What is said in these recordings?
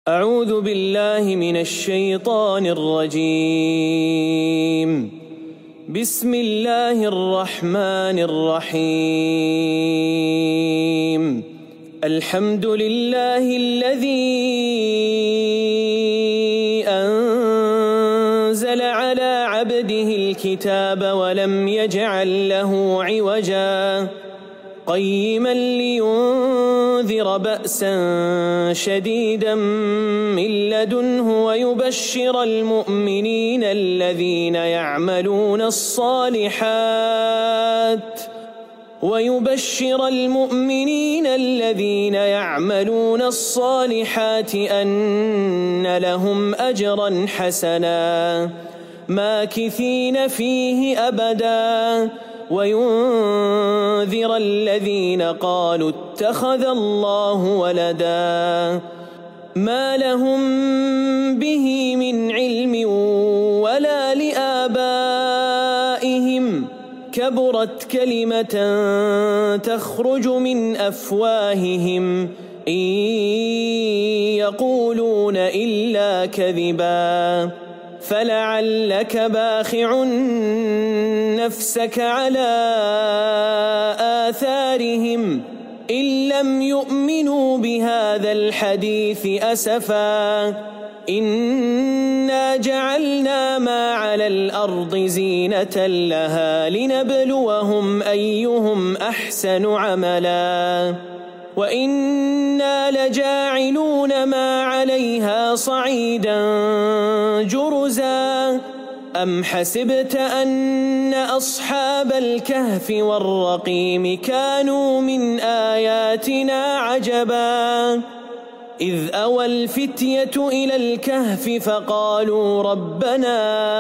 أعوذ بالله من الشيطان الرجيم. بسم الله الرحمن الرحيم. الحمد لله الذي أنزل على عبده الكتاب ولم يجعل له عوجا قيما لينذر بأسا شديدا من لدنه ويبشر المؤمنين الذين يعملون الصالحات أن لهم أجرا حسنا ماكثين فيه أبدا وينذر الذين قالوا اتخذ الله ولدا ما لهم به من علم ولا لآبائهم كبرت كلمة تخرج من أفواههم إن يقولون إلا كذبا فلعلك باخع نفسك على آثارهم إن لم يؤمنوا بهذا الحديث أسفا إنا جعلنا ما على الأرض زينة لها لنبلوهم أيهم أحسن عملا وإنا لجاعلون ما عليها صعيدا جرزا أم حسبت أن أصحاب الكهف والرقيم كانوا من آياتنا عجبا إذ أوى الفتية إلى الكهف فقالوا ربنا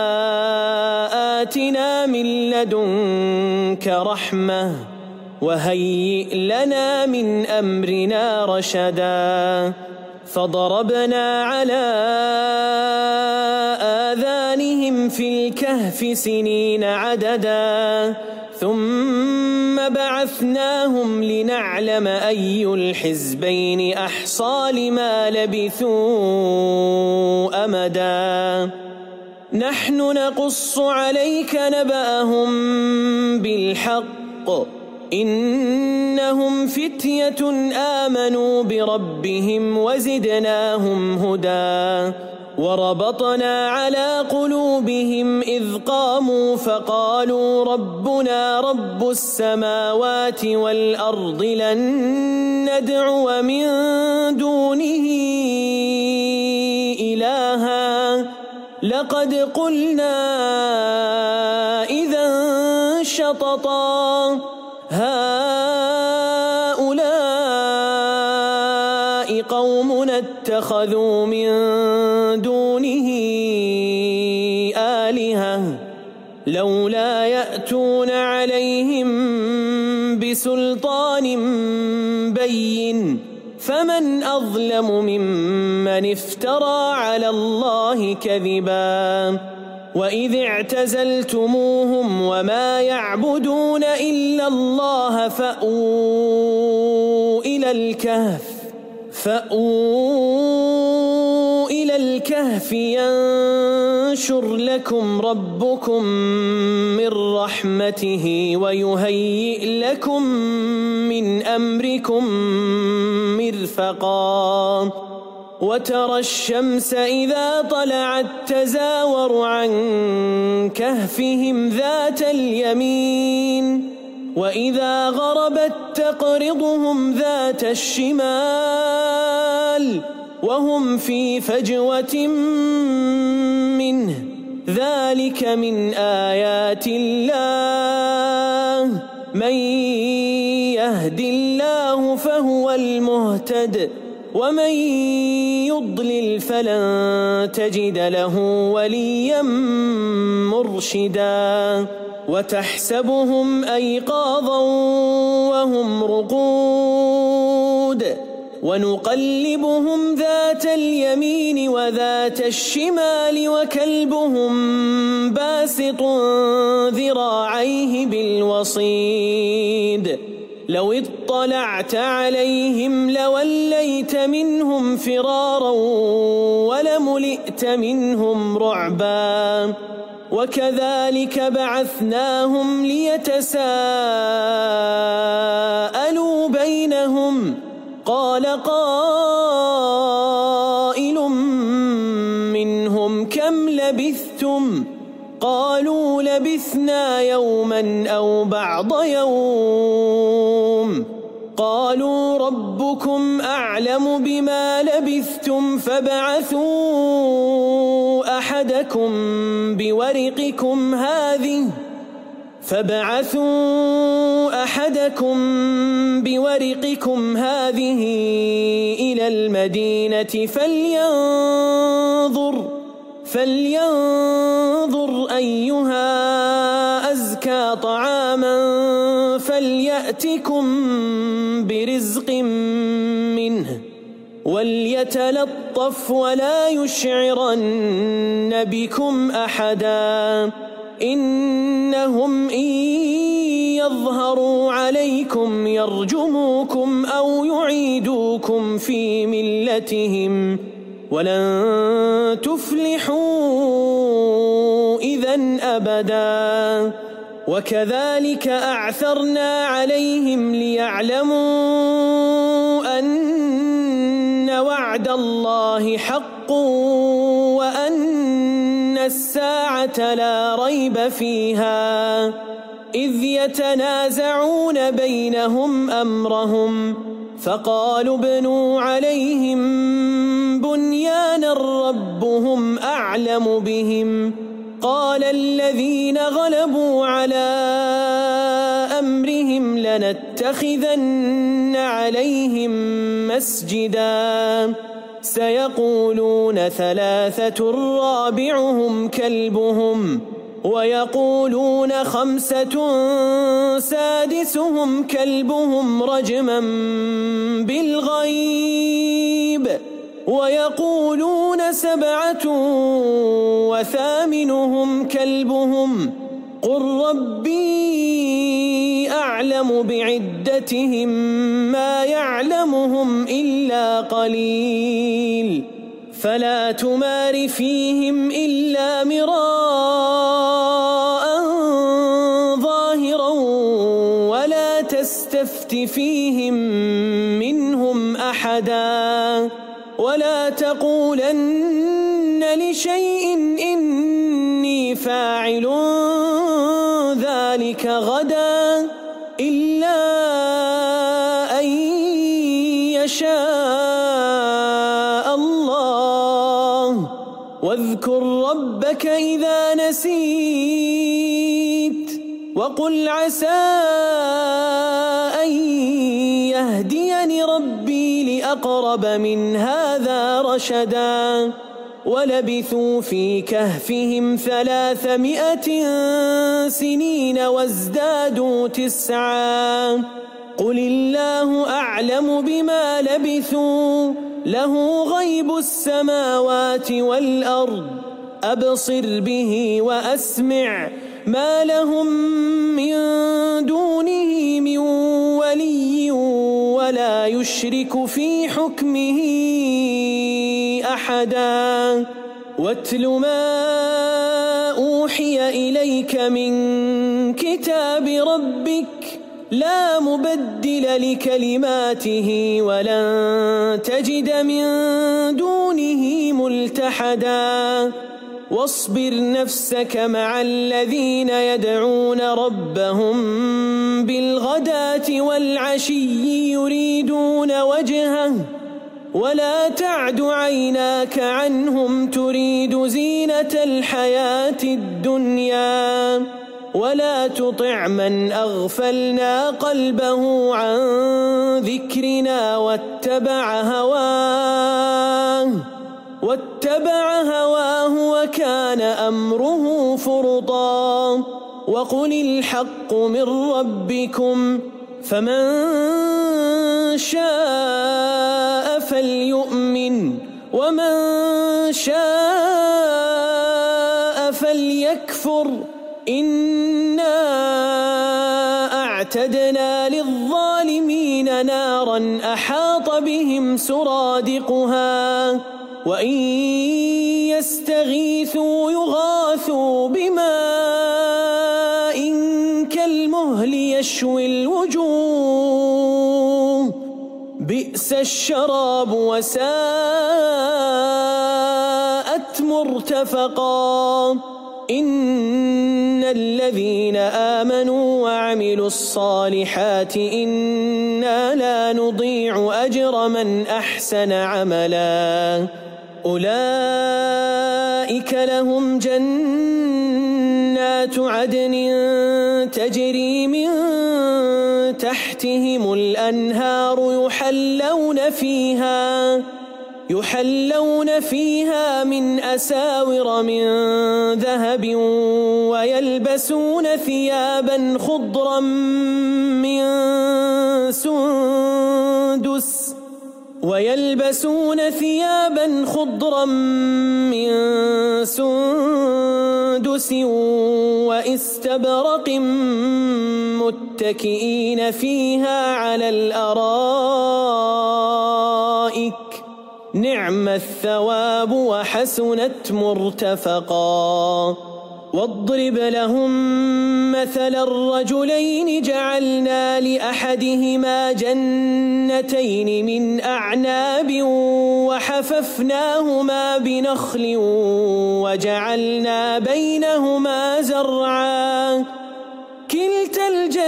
آتنا من لدنك رحمة وهيئ لنا من أمرنا رشدا فضربنا على آذانهم في الكهف سنين عددا ثم بعثناهم لنعلم أي الحزبين أحصى لما لبثوا أمدا نحن نقص عليك نبأهم بالحق إنهم فتية آمنوا بربهم وزدناهم هدى وربطنا على قلوبهم إذ قاموا فقالوا ربنا رب السماوات والأرض لن ندعو من دونه إلها لقد قلنا إذا شططا هؤلاء قومنا اتخذوا من دونه آلهة لولا يأتون عليهم بسلطان بين فمن أظلم ممن افترى على الله كذبا وإذ اعتزلتموهم وما يعبدون إلا الله فأووا إلى الكهف ينشر لكم ربكم من رحمته ويهيئ لكم من أمركم مرفقا وترى الشمس إذا طلعت تزاور عن كهفهم ذات اليمين وإذا غربت تقرضهم ذات الشمال وهم في فجوة منه ذلك من آيات الله من يهد الله فهو المهتد ومن يضلل فلن تجد له وليا مرشدا وتحسبهم أيقاظا وهم رقود ونقلبهم ذات اليمين وذات الشمال وكلبهم باسط ذراعيه بالوصيد لو اطلعت عليهم لوليت منهم فرارا ولملئت منهم رعبا وكذلك بعثناهم ليتساءلوا بينهم قال قائل منهم كم لبثتم قالوا لبثنا يوما أو بعض يوم قالوا ربكم أعلم بما لبثتم فابعثوا أحدكم بورقكم هذه إلى المدينة فلينظر أيها أزكى طعاما فليأتكم برزق منه وليتلطف ولا يشعرن بكم أحدا إنهم إن يظهروا عليكم يرجموكم أو يعيدوكم في ملتهم ولن تفلحوا إذن أبدا وكذلك أعثرنا عليهم ليعلموا أن وعد الله حق وأن الساعة لا ريب فيها إذ يتنازعون بينهم أمرهم فقالوا ابنوا عليهم بنيانا ربهم أعلم بهم قال الذين غلبوا على أمرهم لنتخذن عليهم مسجدا سيقولون ثلاثة رابعهم كلبهم ويقولون خمسة سادسهم كلبهم رجما بالغيب ويقولون سبعة وثامنهم كلبهم قل ربي أعلم بعدتهم ما يعلمهم إلا قليل فلا تمار فيهم إلا مراء ظاهرا ولا تستفت فيهم منهم أحدا ولا تقولن لشيء إني فاعل ذلك غدا إلا أن يشاء الله واذكر ربك إذا نسيت وقل عسى أن يهديني ربي لأقرب من هذا رشدا ولبثوا في كهفهم 300 سنين وازدادوا 9 قل الله أعلم بما لبثوا له غيب السماوات والأرض أبصر به وأسمع ما لهم من دونه من ولي ولا يشرك في حكمه أحدا واتل ما أوحي إليك من كتاب ربك لا مبدل لكلماته ولن تجد من دونه ملتحدا واصبر نفسك مع الذين يدعون ربهم بالغداة والعشي يريدون وجهه ولا تعد عيناك عنهم تريد زينة الحياة الدنيا ولا تطع من أغفلنا قلبه عن ذكرنا واتبع هواه وكان أمره فرطا وقل الحق من ربكم فمن شاء فليؤمن ومن شاء فليكفر إنا أعتدنا للظالمين نارا أحاط بهم سرادقها وإن يستغيثوا يغاثوا بماء كالمهل يشوي الوجوه بئس الشراب وساءت مرتفقا إن الذين آمنوا وعملوا الصالحات إنا لا نضيع أجر من أحسن عملا أولئك لهم جنات عدن تجري من تحتهم الأنهار يحلون فيها من أساور من ذهب ويلبسون ثيابا خضرا من سندس واستبرق متكئين فيها على الأرائك نعم الثواب وحسنت مرتفقا واضرب لهم مثل الرجلين جعلنا لأحدهما جنتين من أعناب وحففناهما بنخل وجعلنا بينهما زرعا كلتا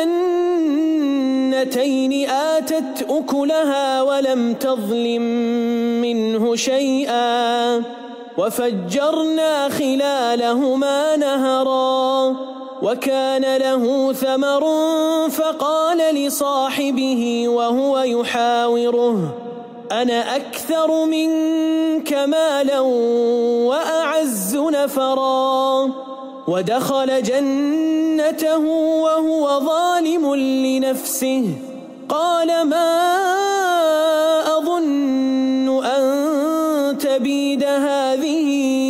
الجنتين آتت أكلها ولم تظلم منه شيئا وفجرنا خلالهما نهرا وكان له ثمر فقال لصاحبه وهو يحاوره أنا أكثر منك مالا وأعز نفرا ودخل جنته وهو ظالم لنفسه قال ما أظن أن تبيد هذه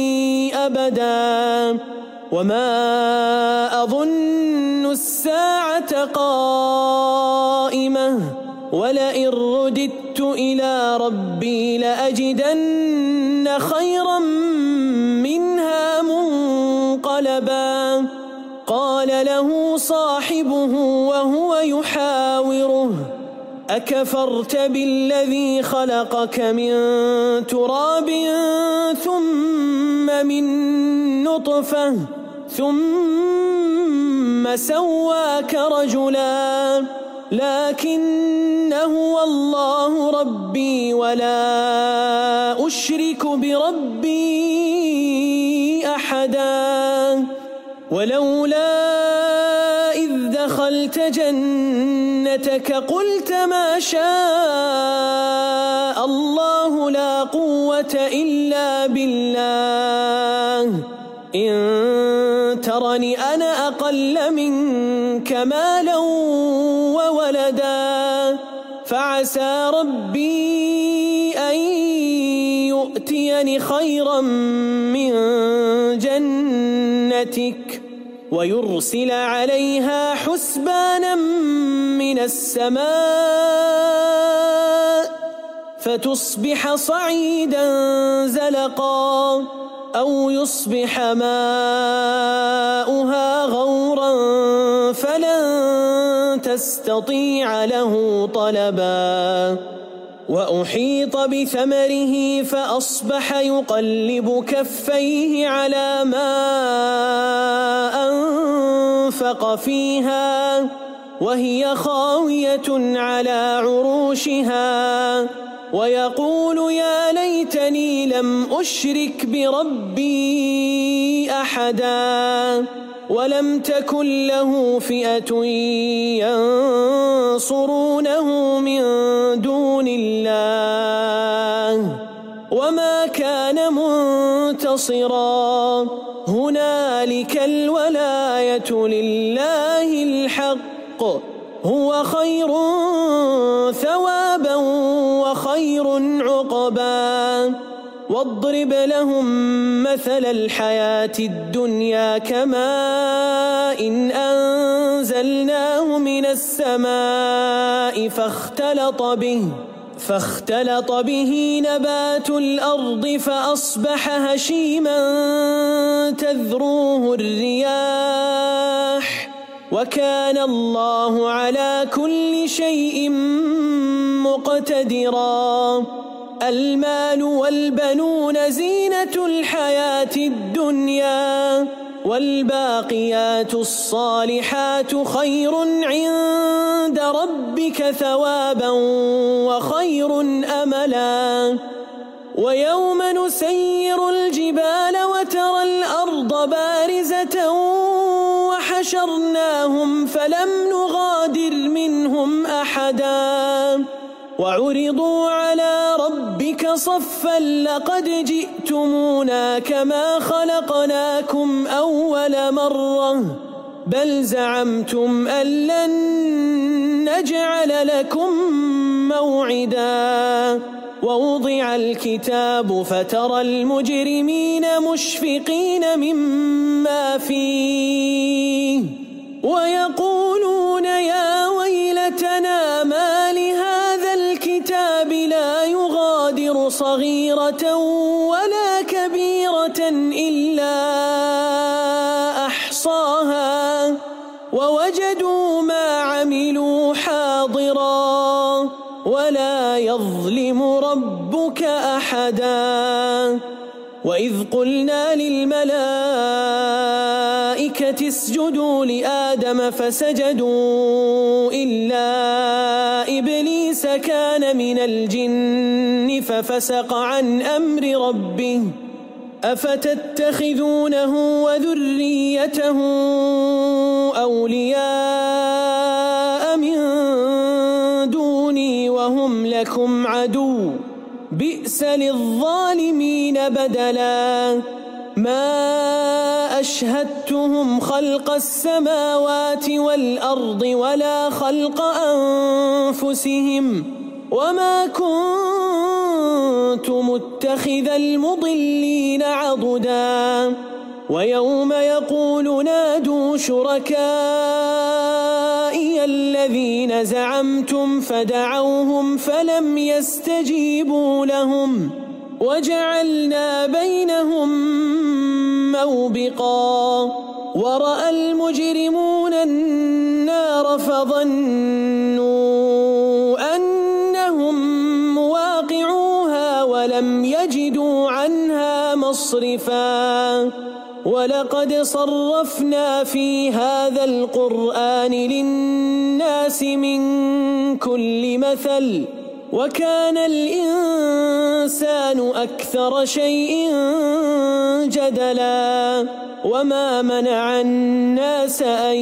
أبدا وما أظن الساعة قائمة ولئن رددت إلى ربي لأجدن خيرا منها منقلبا قال له صاحبه وهو يحاوره أكفرت بالذي خلقك من تراب ثم من نطفة ثم سواك رجلا لكن هو الله ربي ولا أشرك بربي أحدا ولولا إذ دخلت جنتك قلت ما شاء الله لا قوة إلا بالله إن ترني أنا أقل منك مالا وولدا فعسى ربي أن يؤتيني خيرا من جنتك ويرسل عليها حسبانا من السماء فتصبح صعيدا زلقا أو يصبح ماؤها غورا فلن تستطيع له طلبا وأحيط بثمره فأصبح يقلب كفيه على ما أنفق فيها وهي خاوية على عروشها ويقول يا ليتني لم أشرك بربي أحدا ولم تكن له فئة ينصرونه من دون الله وما كان منتصرا هنالك الولاية لله الحق هو خير ثوابا وخير عقبا واضرب لهم مثل الحياة الدنيا كماء إن أنزلناه من السماء فاختلط به نبات الأرض فأصبح هشيما تذروه الرياح وكان الله على كل شيء مقتدرا. المال والبنون زينة الحياة الدنيا والباقيات الصالحات خير عند ربك ثوابا وخير أملا. ويوم نسير الجبال وترى الأرض بارزة وحشرناهم فلم نغادر منهم أحدا وعرضوا على ربك صفا لقد جئتمونا كما خلقناكم أول مرة بل زعمتم أن لن نجعل لكم موعدا. ووضع الكتاب فترى المجرمين مشفقين مما فيه ويقولون يا ويلتنا ما لهذا الكتاب لا يغادر صغيرة ولا كبيرة إلا أحصاها ووجدوا ما عملوا حاضرا ولا يظلم ربك أحدا. وإذ قلنا للملائكة اسجدوا لآدم فسجدوا إلا إبليس كان من الجن ففسق عن أمر ربه أفتتخذونه وذريته أولياء من دوني وهم لكم عدو بئس للظالمين بدلا. ما أشهدتهم خلق السماوات والأرض ولا خلق أنفسهم وما كنت متخذ المضلين عضدا. ويوم يقول نادوا شركائي الذين زعمتم فدعوهم فلم يستجيبوا لهم وجعلنا بينهم موبقا. ورأى المجرمون النار فظنوا أنهم مواقعوها ولم يجدوا عنها مصرفا. ولقد صرفنا في هذا القرآن للناس من كل مثل وكان الإنسان أكثر شيء جدلا. وما منع الناس أن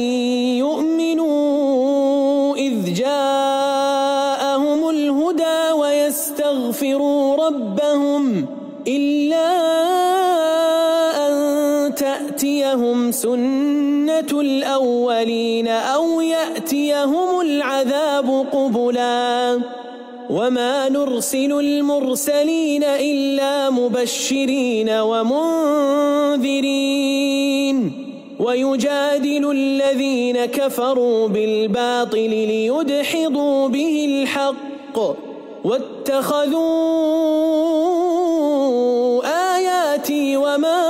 يؤمنوا إذ جاءهم الهدى ويستغفروا ربهم إلا أن تأتيهم سنة الأولين أو يأتيهم العذاب قبلا. وما نرسل المرسلين إلا مبشرين ومنذرين ويجادل الذين كفروا بالباطل ليدحضوا به الحق واتخذوا آياتي وما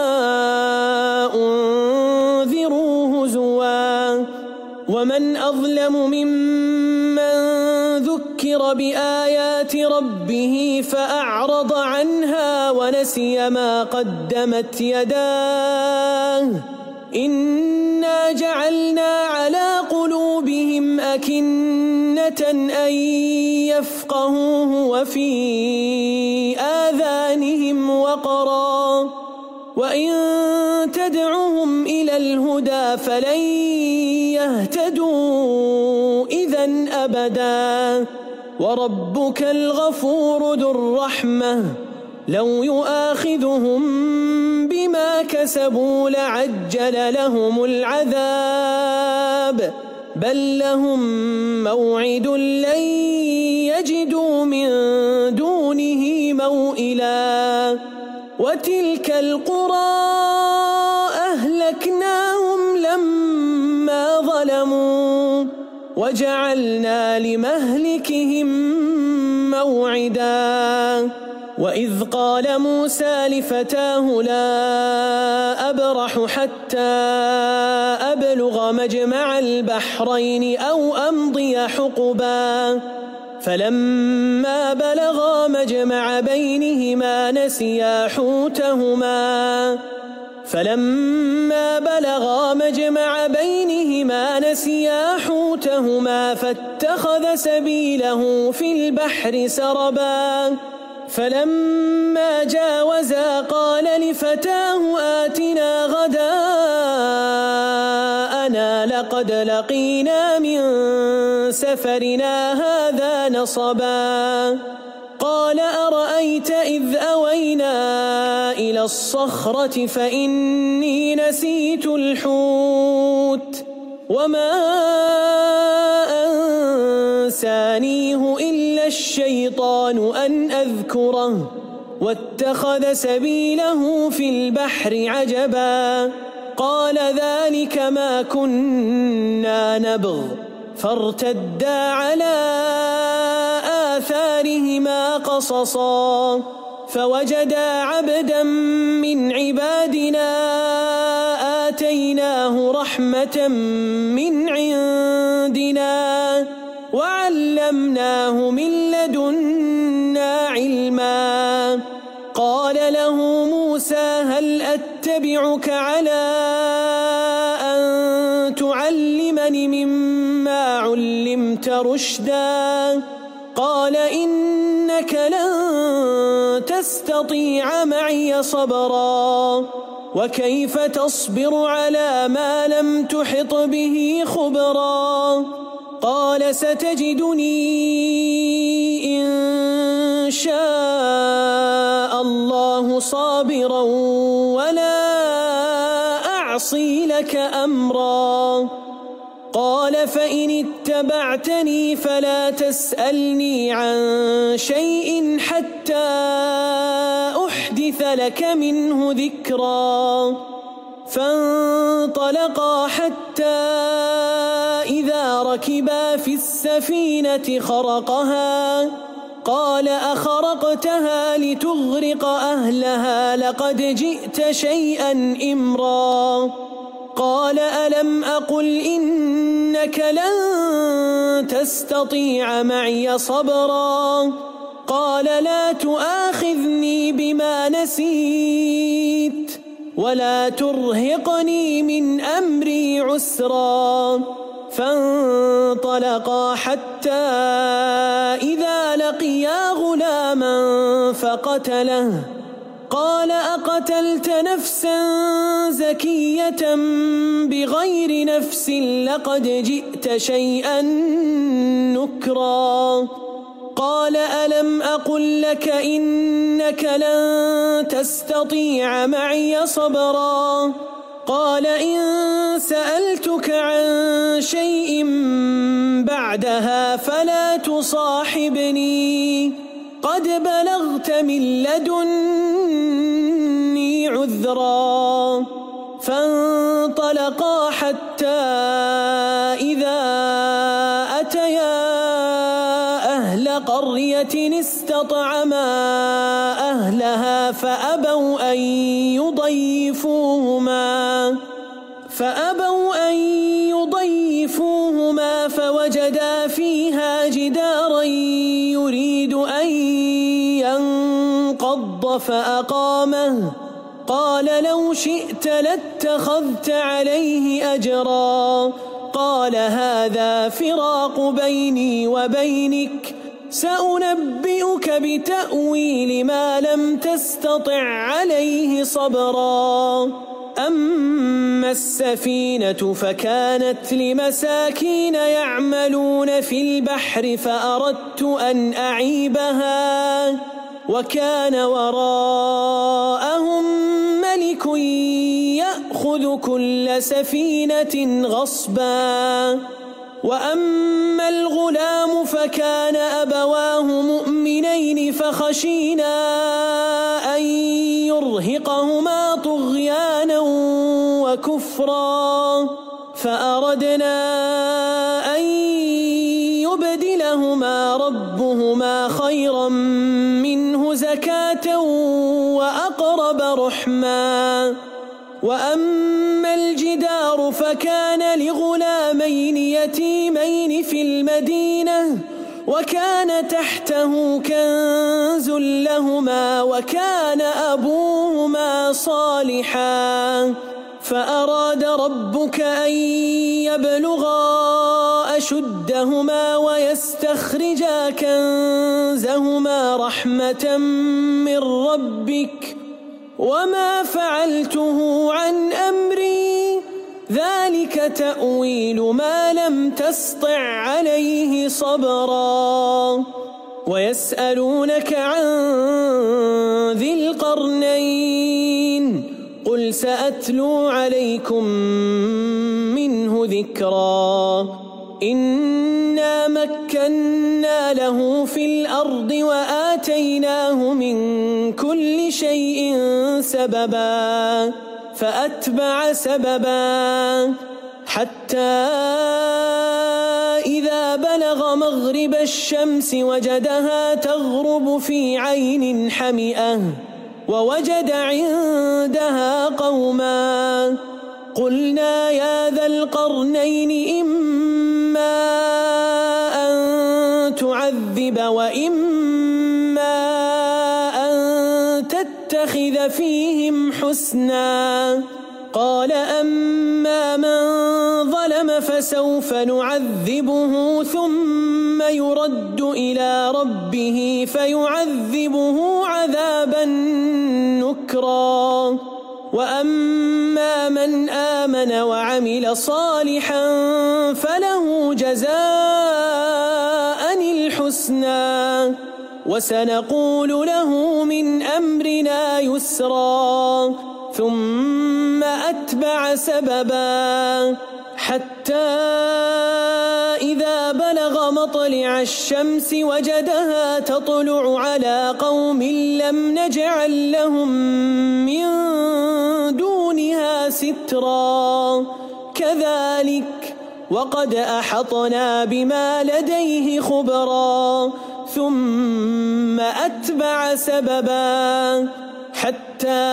أنذروا هزوا. ومن أظلم ممن ذكر بآيات ربه فأعرض عنها ونسي ما قدمت يداه إنا جعلنا على قلوبهم أكنة أن يفقهوه وفي آذانهم وقرا وإن تدعهم إلى الهدى فلن يهتدوا إذن أبدا. وربك الغفور ذو الرحمة لو يؤاخذهم بما كسبوا لعجل لهم العذاب بل لهم موعد لن يجدوا من دونه موئلا. سبيلا وتلك القرى أهلكناهم لما ظلموا وجعلنا لمهلكهم موعدا وإذ قال موسى لفتاه لا أبرح حتى أبلغ مجمع البحرين أو أمضي حقبا فلما بلغا مجمع بينهما نسيا حوتهما فاتخذ سبيله في البحر سربا فلما جاوزا قال لفتاه آتنا غداءنا لقد لقينا من سفرنا هذا نصبا قال أرأيت إذ أوينا إلى الصخرة فإني نسيت الحوت وما أنسانيه إلا الشيطان أن أذكره واتخذ سبيله في البحر عجبا قال ذلك ما كنا نبغ فارتدا على آثارهما قصصا فوجدا عبدا من عبادنا آتيناه رحمة من عندنا وعلمناه من لدنا علما قال له موسى هل أتبعك على أن تعلمني مما علمت رشدا قال إنك لن تستطيع معي صبرا وكيف تصبر على ما لم تحط به خبرا قال ستجدني إن شاء الله صابرا ولا أعصي لك أمرا قال فإن اتبعتني فلا تسألني عن شيء حتى أحدث لك منه ذكرا فانطلقا حتى إذا ركبا في السفينة خرقها قال أخرقتها لتغرق أهلها لقد جئت شيئا إمرا قال ألم أقل إنك لن تستطيع معي صبرا قال لا تؤاخذني بما نسيت ولا ترهقني من أمري عسرا فانطلقا حتى إذا لقيا غلاما فقتله قال أقتلت نفسا زكية بغير نفس لقد جئت شيئا نكرا قال ألم أقل لك إنك لن تستطيع معي صبرا قال إن سألتك عن شيء بعدها فلا تصاحبني قد بلغت من لدني عذرا فانطلقا حتى إذا أتيا أهل قرية استطعما أهلها فأبوا أن يضيفوهما فوجدا فيها جدارا يريد أن ينقض فأقامه قال لو شئت لاتخذت عليه أجرا قال هذا فراق بيني وبينك سأنبئك بتأويل ما لم تستطع عليه صبرا أما السفينة فكانت لمساكين يعملون في البحر فأردت أن أعيبها وكان وراءهم ملك يأخذ كل سفينة غصبا وأما الغلام فكان أبواه مؤمنين فخشينا أن يرهقهما طغيانا وكفرا فأردنا أن يبدلهما ربهما خيرا منه زكاة وأقرب رحما. وأما الجدار فكان لغلامين يتيمين في المدينة وكان تحته كنز لهما وكان أبوهما صالحا فأراد ربك أن يبلغا أشدهما ويستخرجا كنزهما رحمة من ربك وما فعلته عن أمري ذلك تأويل ما لم تسطع عليه صبرا. ويسألونك عن ذي القرنين قل سأتلو عليكم منه ذكرا. إنا مكنا له في الأرض وآتيناه من كل شيء سببا فأتبع سببا حتى إذا بلغ مغرب الشمس وجدها تغرب في عين حمئة ووجد عندها قوما قلنا يا ذا القرنين إما أن تعذب وإما أن تتخذ فيهم حسنا. قال أما من ظلم فسوف نعذبه ثم يرد إلى ربه فيعذبه عذابا نكرا. وأما من آمن وعمل صالحا فله جزاء الحسنى وسنقول له من أمرنا يسرا. ثم أتبع سببا حتى إذا بلغ مطلع الشمس وجدها تطلع على قوم لم نجعل لهم من دونها سترا كذلك وقد أحطنا بما لديه خبرا. ثم أتبع سببا حتى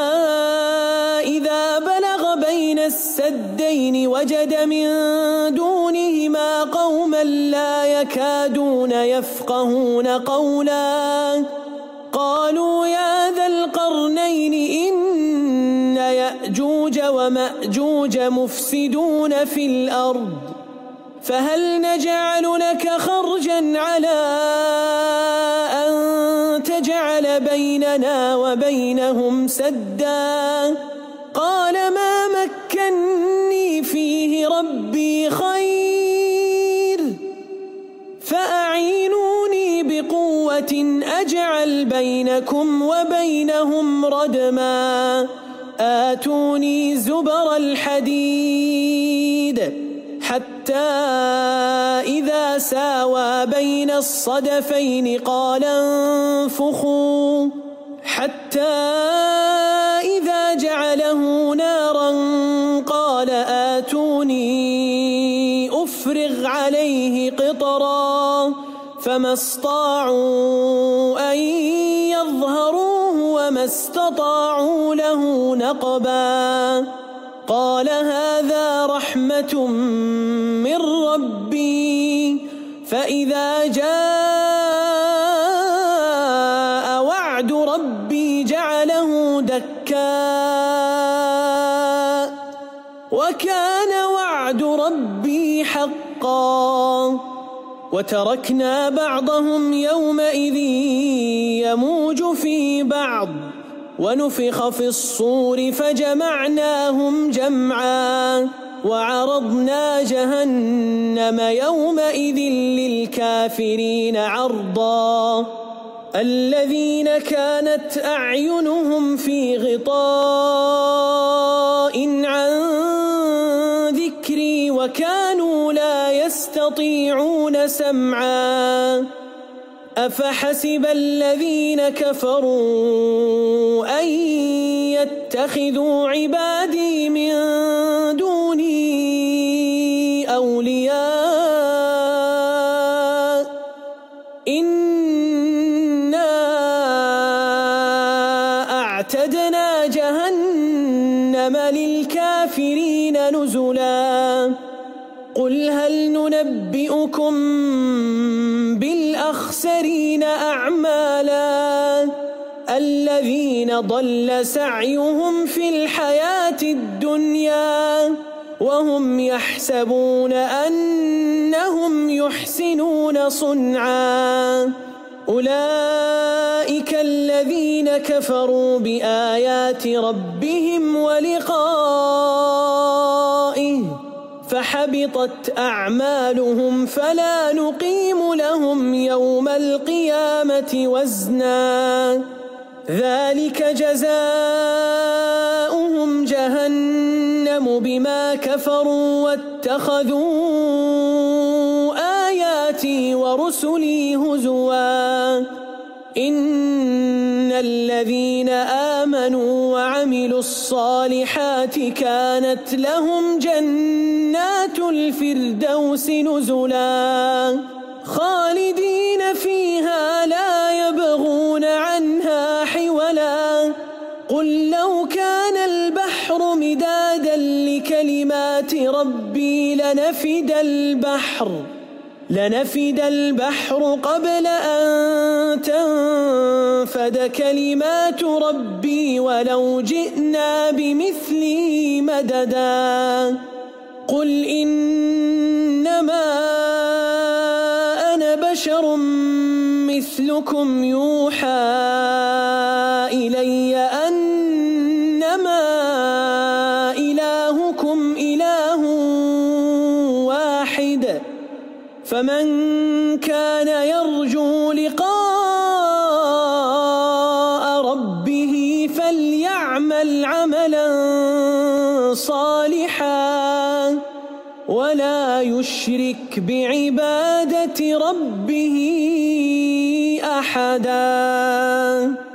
إذا بلغ بين السدين وجد من دونهما قوما لا يكادون يفقهون قولا قالوا يا ذا القرنين إن يأجوج ومأجوج مفسدون في الأرض فهل نجعل لك خرجا على أن تجعل بيننا وبينهم سدا. قال ما مكني فيه ربي خير فأعينوني بقوة أجعل بينكم وبينهم ردما. آتوني زبر الحديد حتى إذا ساوى بين الصدفين قال انفخوا حتى إذا جعله نارا قال آتوني أفرغ عليه قطرا فما استطاعوا أن يظهروه وما استطاعوا له نقبا. قال هذا رحمة من ربي فإذا جاء وعد ربي جعله دكا وكان وعد ربي حقا. وتركنا بعضهم يومئذ يموج في بعض ونفخ في الصور فجمعناهم جمعا وعرضنا جهنم يومئذ للكافرين عرضا. الذين كانت أعينهم في غطاء عن ذكري وكانوا لا يستطيعون سمعا أفحسب الذين كفروا أن يتخذوا عبادي من دوني أولياء إنا أعتدنا جهنم للكافرين نزلا قل هل ننبئكم بالأخسرين أعمالا الذين ضل سعيهم في الحياة الدنيا وهم يحسبون أنهم يحسنون صنعا أولئك الذين كفروا بآيات ربهم ولقائه فحبطت أعمالهم فلا نقيم لهم يوم القيامة وزنا ذلك جزاؤهم جهنم بما كفروا واتخذوا آياتي ورسلي هزوا إن الذين آمنوا وعملوا الصالحات كانت لهم جنات الفردوس نزلا خالدين فيها لا يبغون عنها حولا قل لو كان البحر مدادا لكلمات ربي لنفد البحر قبل أن تنفد كلمات ربي ولو جئنا بمثله مددا قل إنما أنا بشر مثلكم يوحى إلي أنما إلهكم إله واحد فمن كان يرجو لقاء ربه فليعمل عملا صالحا ولا يشرك بعبادة ربه أحدا.